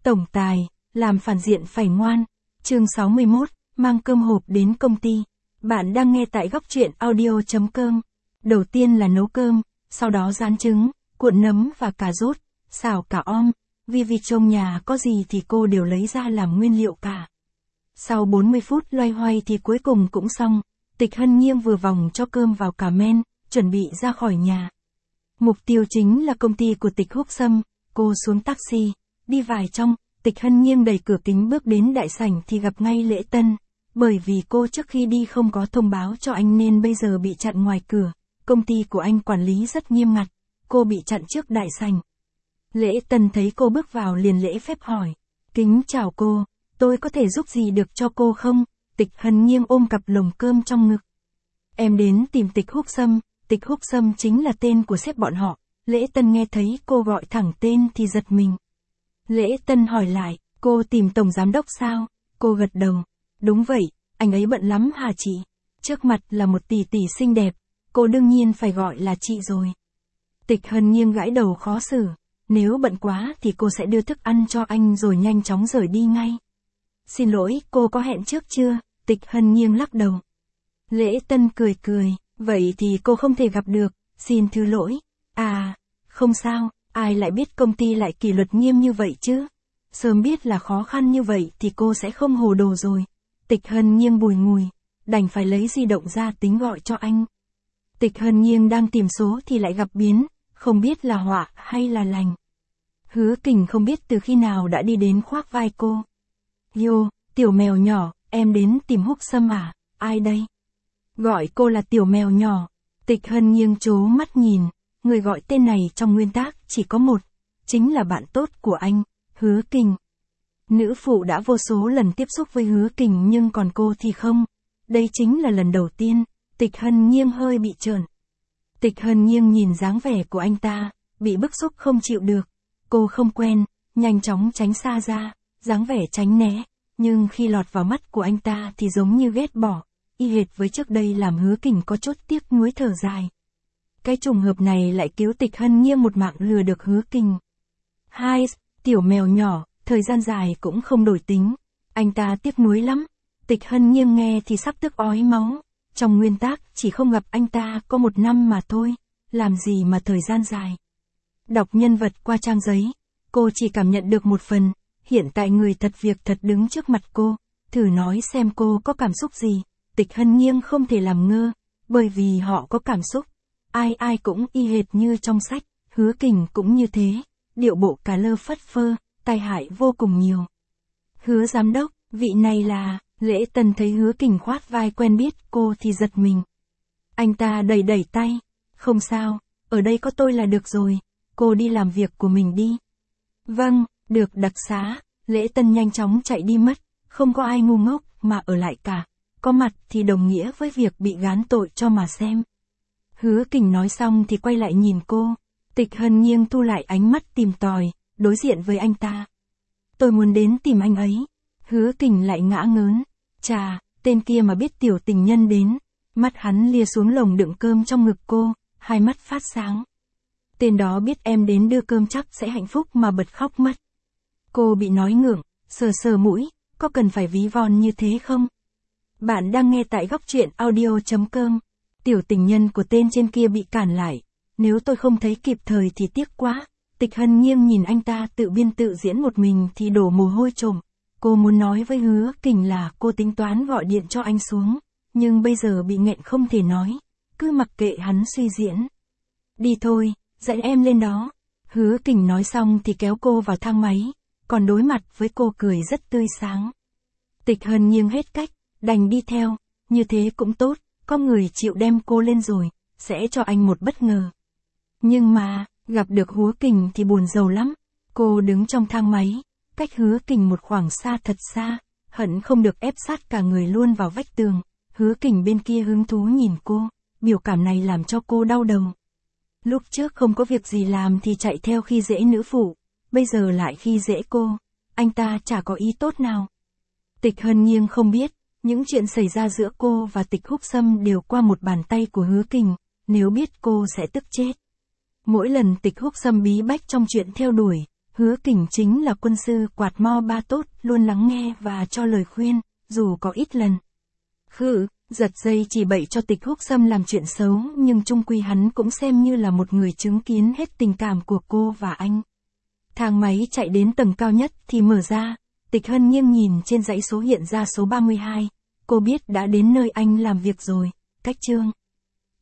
Tổng tài, làm phản diện phải ngoan. Chương 61, mang cơm hộp đến công ty. Bạn đang nghe tại góc truyện audio.com. Đầu tiên là nấu cơm, sau đó rán trứng, cuộn nấm và cà rốt, xào cả om. Vì trong nhà có gì thì cô đều lấy ra làm nguyên liệu cả. Sau 40 phút loay hoay thì cuối cùng cũng xong. Tịch Hân nghiêng vừa vòng cho cơm vào cả men, chuẩn bị ra khỏi nhà. Mục tiêu chính là công ty của Tịch Húc Sâm. Cô xuống taxi, đi vào trong. Tịch Hân nghiêng đẩy cửa kính bước đến đại sảnh thì gặp ngay Lễ Tân. Bởi vì cô trước khi đi không có thông báo cho anh nên bây giờ bị chặn ngoài cửa. Công ty của anh quản lý rất nghiêm ngặt. Cô bị chặn trước đại sảnh. Lễ Tân thấy cô bước vào liền lễ phép hỏi. Kính chào cô, tôi có thể giúp gì được cho cô không? Tịch Hân nghiêng ôm cặp lồng cơm trong ngực. Em đến tìm Tịch Húc Sâm. Tịch Húc Sâm chính là tên của sếp bọn họ. Lễ Tân nghe thấy cô gọi thẳng tên thì giật mình. Lễ Tân hỏi lại, cô tìm tổng giám đốc sao? Cô gật đầu. Đúng vậy, anh ấy bận lắm hả chị? Trước mặt là một tỷ tỷ xinh đẹp, cô đương nhiên phải gọi là chị rồi. Tịch Hân nghiêng gãi đầu khó xử. Nếu bận quá thì cô sẽ đưa thức ăn cho anh rồi nhanh chóng rời đi ngay. Xin lỗi, cô có hẹn trước chưa? Tịch Hân nghiêng lắc đầu. Lễ Tân cười cười, vậy thì cô không thể gặp được, xin thứ lỗi. À, không sao, ai lại biết công ty lại kỷ luật nghiêm như vậy chứ? Sớm biết là khó khăn như vậy thì cô sẽ không hồ đồ rồi. Tịch Hân nghiêng bùi ngùi, đành phải lấy di động ra tính gọi cho anh. Tịch Hân nghiêng đang tìm số thì lại gặp biến, không biết là họa hay là lành. Hứa Kình không biết từ khi nào đã đi đến khoác vai cô. Yo, tiểu mèo nhỏ, em đến tìm Húc Sâm à? Ai đây? Gọi cô là tiểu mèo nhỏ. Tịch Hân nghiêng trố mắt nhìn, người gọi tên này trong nguyên tắc chỉ có một, chính là bạn tốt của anh, Hứa Kình. Nữ phụ đã vô số lần tiếp xúc với Hứa Kình nhưng còn cô thì không. Đây chính là lần đầu tiên. Tịch Hân nghiêng hơi bị trợn. Tịch Hân nghiêng nhìn dáng vẻ của anh ta, bị bức xúc không chịu được. Cô không quen, nhanh chóng tránh xa ra, dáng vẻ tránh né, nhưng khi lọt vào mắt của anh ta thì giống như ghét bỏ, y hệt với trước đây làm Hứa Kình có chút tiếc nuối thở dài. Cái trùng hợp này lại cứu Tịch Hân nghiêng một mạng lừa được Hứa Kình. Hai, tiểu mèo nhỏ, thời gian dài cũng không đổi tính, anh ta tiếc nuối lắm. Tịch Hân nghiêng nghe thì sắp tức ói máu. Trong nguyên tắc chỉ không gặp anh ta có 1 năm mà thôi, làm gì mà thời gian dài. Đọc nhân vật qua trang giấy, cô chỉ cảm nhận được một phần, hiện tại người thật việc thật đứng trước mặt cô, thử nói xem cô có cảm xúc gì. Tịch Hân nghiêng không thể làm ngơ, bởi vì họ có cảm xúc. Ai cũng y hệt như trong sách, Hứa Kình cũng như thế, điệu bộ cà lơ phất phơ, tai hại vô cùng nhiều. Hứa giám đốc, vị này là... Lễ Tân thấy Hứa Kình khoát vai quen biết cô thì giật mình. Anh ta đẩy tay. Không sao, ở đây có tôi là được rồi, cô đi làm việc của mình đi. Vâng, được đặc xá. Lễ Tân nhanh chóng chạy đi mất, không có ai ngu ngốc mà ở lại cả. Có mặt thì đồng nghĩa với việc bị gán tội cho mà xem. Hứa Kình nói xong thì quay lại nhìn cô. Tịch Hân nghiêng thu lại ánh mắt tìm tòi, đối diện với anh ta. Tôi muốn đến tìm anh ấy. Hứa Kình lại ngã ngớn. Chà, tên kia mà biết tiểu tình nhân đến. Mắt hắn lia xuống lồng đựng cơm trong ngực cô, hai mắt phát sáng. Tên đó biết em đến đưa cơm chắc sẽ hạnh phúc mà bật khóc mất. Cô bị nói ngượng, sờ mũi, có cần phải ví von như thế không? Bạn đang nghe tại góc truyện audio.com. Tiểu tình nhân của tên trên kia bị cản lại. Nếu tôi không thấy kịp thời thì tiếc quá. Tịch Hân nghiêng nhìn anh ta tự biên tự diễn một mình thì đổ mồ hôi trộm. Cô muốn nói với Hứa Kình là cô tính toán gọi điện cho anh xuống, nhưng bây giờ bị nghẹn không thể nói, cứ mặc kệ hắn suy diễn. Đi thôi, dẫn em lên đó. Hứa Kình nói xong thì kéo cô vào thang máy, còn đối mặt với cô cười rất tươi sáng. Tịch Hân nghiêng hết cách, đành đi theo, như thế cũng tốt, có người chịu đem cô lên rồi, sẽ cho anh một bất ngờ. Nhưng mà, gặp được Hứa Kình thì buồn rầu lắm. Cô đứng trong thang máy, cách Hứa Kình một khoảng xa thật xa, hận không được ép sát cả người luôn vào vách tường. Hứa Kình bên kia hứng thú nhìn cô, biểu cảm này làm cho cô đau đầu. Lúc trước không có việc gì làm thì chạy theo khi dễ nữ phụ, bây giờ lại khi dễ cô, anh ta chả có ý tốt nào. Tịch Hân nghiêng không biết, những chuyện xảy ra giữa cô và Tịch Húc Sâm đều qua một bàn tay của Hứa Kình, nếu biết cô sẽ tức chết. Mỗi lần Tịch Húc Sâm bí bách trong chuyện theo đuổi, Hứa Kình chính là quân sư quạt mo ba tốt, luôn lắng nghe và cho lời khuyên, dù có ít lần. Giật dây chỉ bậy cho Tịch Húc Sâm làm chuyện xấu, nhưng chung quy hắn cũng xem như là một người chứng kiến hết tình cảm của cô và anh. Thang máy chạy đến tầng cao nhất thì mở ra, Tịch Hân nghiêng nhìn trên dãy số hiện ra số 32, cô biết đã đến nơi anh làm việc rồi, cách Trương